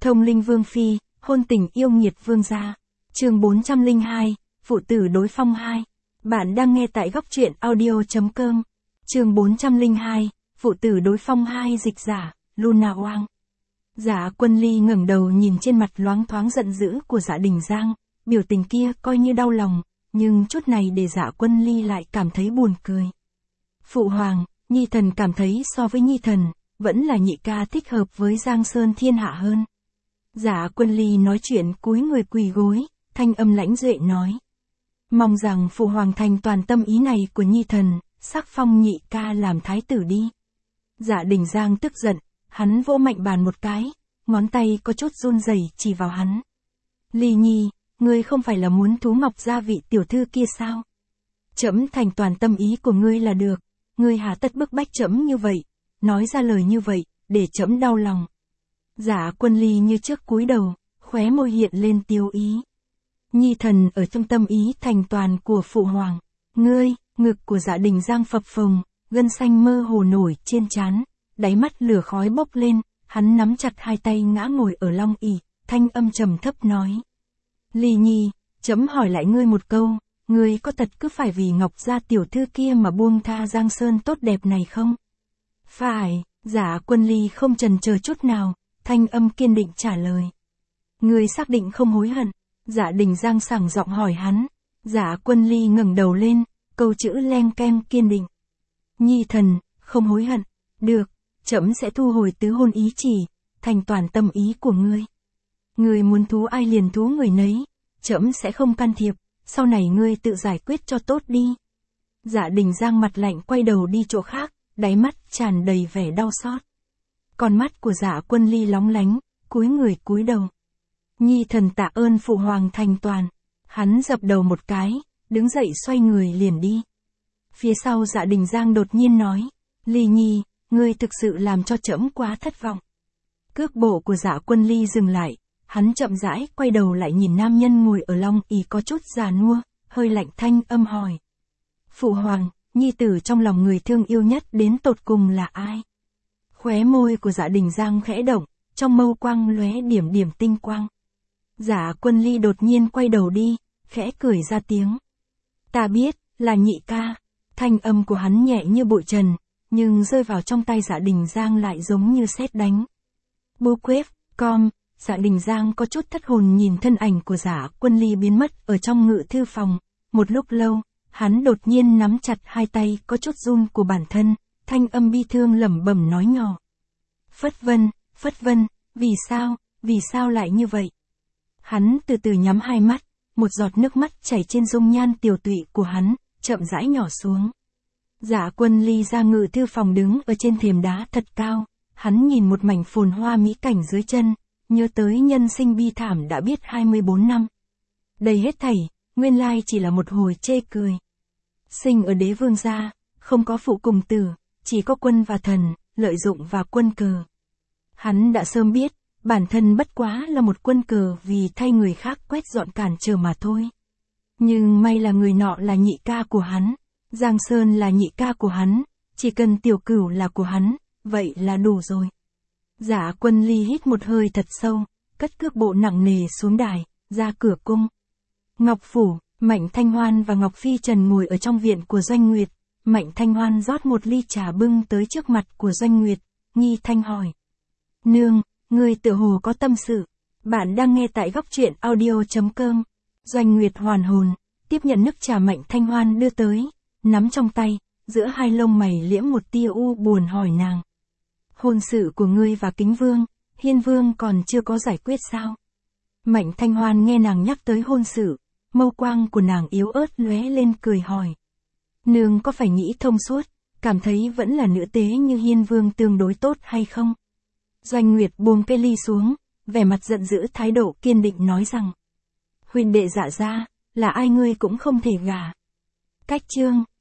Thông linh vương phi, hôn tình yêu nghiệt vương gia. Chương 402, phụ tử đối phong 2. Bạn đang nghe tại góc truyện audio.com. Chương 402, phụ tử đối phong 2. Dịch giả, Luna Wang. Dạ Quân Ly ngẩng đầu nhìn trên mặt loáng thoáng giận dữ của Dạ Đình Giang, biểu tình kia coi như đau lòng, nhưng chút này để Dạ Quân Ly lại cảm thấy buồn cười. Phụ hoàng, Nhi thần cảm thấy so với Nhi thần, vẫn là nhị ca thích hợp với Giang Sơn thiên hạ hơn. Dạ Quân Ly nói chuyện cúi người quỳ gối, thanh âm lãnh duệ nói. Mong rằng phụ hoàng thành toàn tâm ý này của Nhi thần, sắc phong nhị ca làm thái tử đi. Dạ Đình Giang tức giận, hắn vỗ mạnh bàn một cái, ngón tay có chút run rẩy chỉ vào hắn. Ly Nhi, ngươi không phải là muốn thú ngọc gia vị tiểu thư kia sao? Trẫm thành toàn tâm ý của ngươi là được, ngươi hà tất bức bách trẫm như vậy, nói ra lời như vậy, để trẫm đau lòng. Dạ Quân Ly như trước cúi đầu, khóe môi hiện lên tiêu ý. Nhi thần ở trong tâm ý thành toàn của phụ hoàng. Ngươi, ngực của Dạ Đình Giang phập phồng, gân xanh mơ hồ nổi trên trán, đáy mắt lửa khói bốc lên, hắn nắm chặt hai tay ngã ngồi ở long ỷ, thanh âm trầm thấp nói. Ly Nhi, trẫm hỏi lại ngươi một câu, ngươi có thật cứ phải vì Ngọc gia tiểu thư kia mà buông tha Giang Sơn tốt đẹp này không? Phải, Dạ Quân Ly không chần chờ chút nào, thanh âm kiên định trả lời. Ngươi xác định không hối hận? Dạ Đình Giang sảng giọng hỏi hắn. Dạ Quân Ly ngẩng đầu lên, câu chữ len ken kiên định. Nhi thần, không hối hận. Được, trẫm sẽ thu hồi tứ hôn ý chỉ, thành toàn tâm ý của ngươi. Ngươi muốn thú ai liền thú người nấy, trẫm sẽ không can thiệp, sau này ngươi tự giải quyết cho tốt đi. Dạ Đình Giang mặt lạnh quay đầu đi chỗ khác, đáy mắt tràn đầy vẻ đau xót. Con mắt của Dạ Quân Ly lóng lánh, cúi người cúi đầu. Nhi thần tạ ơn phụ hoàng thành toàn. Hắn dập đầu một cái, đứng dậy xoay người liền đi. Phía sau Dạ Đình Giang đột nhiên nói. Ly Nhi, ngươi thực sự làm cho trẫm quá thất vọng. Cước bộ của Dạ Quân Ly dừng lại, hắn chậm rãi quay đầu lại nhìn nam nhân ngồi ở long ỷ có chút già nua, hơi lạnh thanh âm hỏi. Phụ hoàng, nhi tử trong lòng người thương yêu nhất đến tột cùng là ai? Khóe môi của Dạ Đình Giang khẽ động, trong mâu quang lóe điểm điểm tinh quang. Dạ Quân Ly đột nhiên quay đầu đi, khẽ cười ra tiếng. Ta biết, là nhị ca. Thanh âm của hắn nhẹ như bụi trần, nhưng rơi vào trong tay Dạ Đình Giang lại giống như sét đánh. Bô quếp, com, Dạ Đình Giang có chút thất hồn nhìn thân ảnh của Dạ Quân Ly biến mất ở trong ngự thư phòng. Một lúc lâu, hắn đột nhiên nắm chặt hai tay có chút run của bản thân, thanh âm bi thương lẩm bẩm nói nhỏ. Phất Vân, vì sao lại như vậy? Hắn từ từ nhắm hai mắt, một giọt nước mắt chảy trên dung nhan tiều tụy của hắn, chậm rãi nhỏ xuống. Dạ Quân Ly ra ngự thư phòng đứng ở trên thềm đá thật cao, hắn nhìn một mảnh phồn hoa mỹ cảnh dưới chân, nhớ tới nhân sinh bi thảm đã biết 24 năm. Đây hết thảy, nguyên lai chỉ là một hồi chê cười. Sinh ở đế vương gia, không có phụ cùng tử, chỉ có quân và thần, lợi dụng và quân cờ. Hắn đã sớm biết, bản thân bất quá là một quân cờ vì thay người khác quét dọn cản trở mà thôi. Nhưng may là người nọ là nhị ca của hắn, Giang Sơn là nhị ca của hắn, chỉ cần Tiểu Cửu là của hắn, vậy là đủ rồi. Dạ Quân Ly hít một hơi thật sâu, cất cước bộ nặng nề xuống đài, ra cửa cung. Ngọc Phủ, Mạnh Thanh Hoan và Ngọc Phi Trần ngồi ở trong viện của Doanh Nguyệt. Mạnh Thanh Hoan rót một ly trà bưng tới trước mặt của Doanh Nguyệt, nghi thanh hỏi. Nương, ngươi tựa hồ có tâm sự. Bạn đang nghe tại góc truyện audio.com. Doanh Nguyệt hoàn hồn, tiếp nhận nước trà Mạnh Thanh Hoan đưa tới, nắm trong tay, giữa hai lông mày liễm một tia u buồn hỏi nàng. Hôn sự của ngươi và Kính Vương, Hiên Vương còn chưa có giải quyết sao? Mạnh Thanh Hoan nghe nàng nhắc tới hôn sự, mâu quang của nàng yếu ớt lóe lên cười hỏi. Nương có phải nghĩ thông suốt, cảm thấy vẫn là nữ tế như Hiên Vương tương đối tốt hay không? Doanh Nguyệt buông cái ly xuống, vẻ mặt giận dữ thái độ kiên định nói rằng. Huynh đệ Dạ gia, là ai ngươi cũng không thể gả. Cách chương.